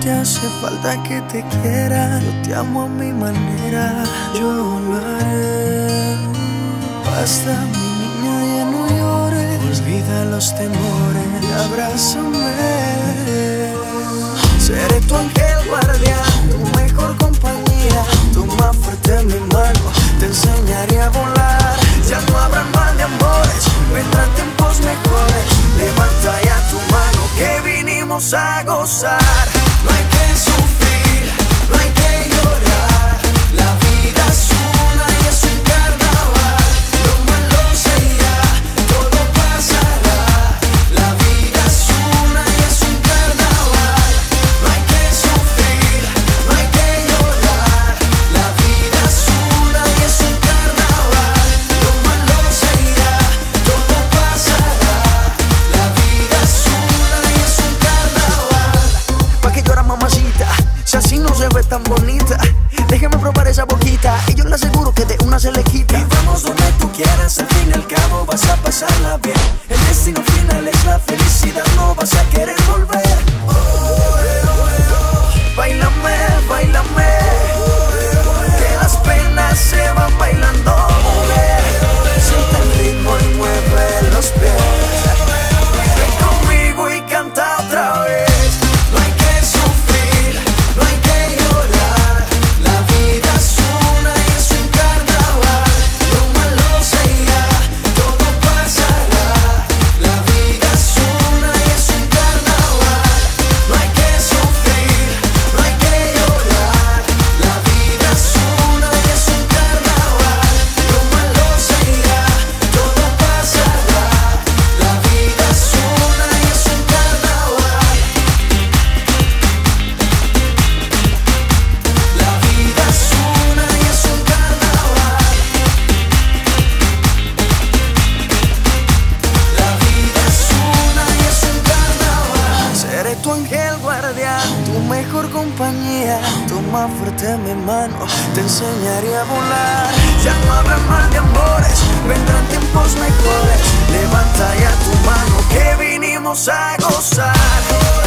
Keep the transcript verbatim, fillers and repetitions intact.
te hace falta que te quiera. Yo te amo a mi manera, yo lo haré. Basta, mi niña, ya no llores. Olvida los temores y abrázame. Seré tu ángel guardián, tu mejor compañía. Toma fuerte mi mano, te enseñaré a volar. Ya no habrá mal de amores, vendrán tiempos mejores. Levanta ya tu mano que vinimos a gozar. No hay que sufrir, no hay que llorar. La vida es una y es un carnaval. Lo malo se irá, todo pasará. La vida es una y es un carnaval. No hay que sufrir, no hay que llorar. La vida es una y es un carnaval. Lo malo se irá, todo pasará. La vida es una y es un carnaval. ¿Pa' qué llora, mamacita? Si así no se ve tan bonita. Déjame probar esa boquita y yo le aseguro que de una se le quita. Y vamos donde tú quieras, al fin y al cabo vas a pasarla bien. El destino final es la felicidad, no vas a querer volver. Oh, eh, oh, eh, oh. Báilame, báilame, que las penas se van bailando. Mujer, siente el ritmo y mueve los pies. Ven conmigo y canta otra vez. No hay que sufrir, no hay que llorar. La vida es una y es un carnaval. Lo malo se irá, todo pasará. La vida es una y es un carnaval. No hay que sufrir, no hay que llorar. La vida es una y es un carnaval. Lo malo se irá, todo pasará. La vida es una y es un carnaval. La vida es una y es un carnaval. La vida es una y es un carnaval. Seré tu ángel guardián, tu mejor compañía. Toma fuerte mi mano, te enseñaré a volar. Ya no habrá mal de amores, vendrán tiempos mejores. Levanta ya tu mano que vinimos a gozar.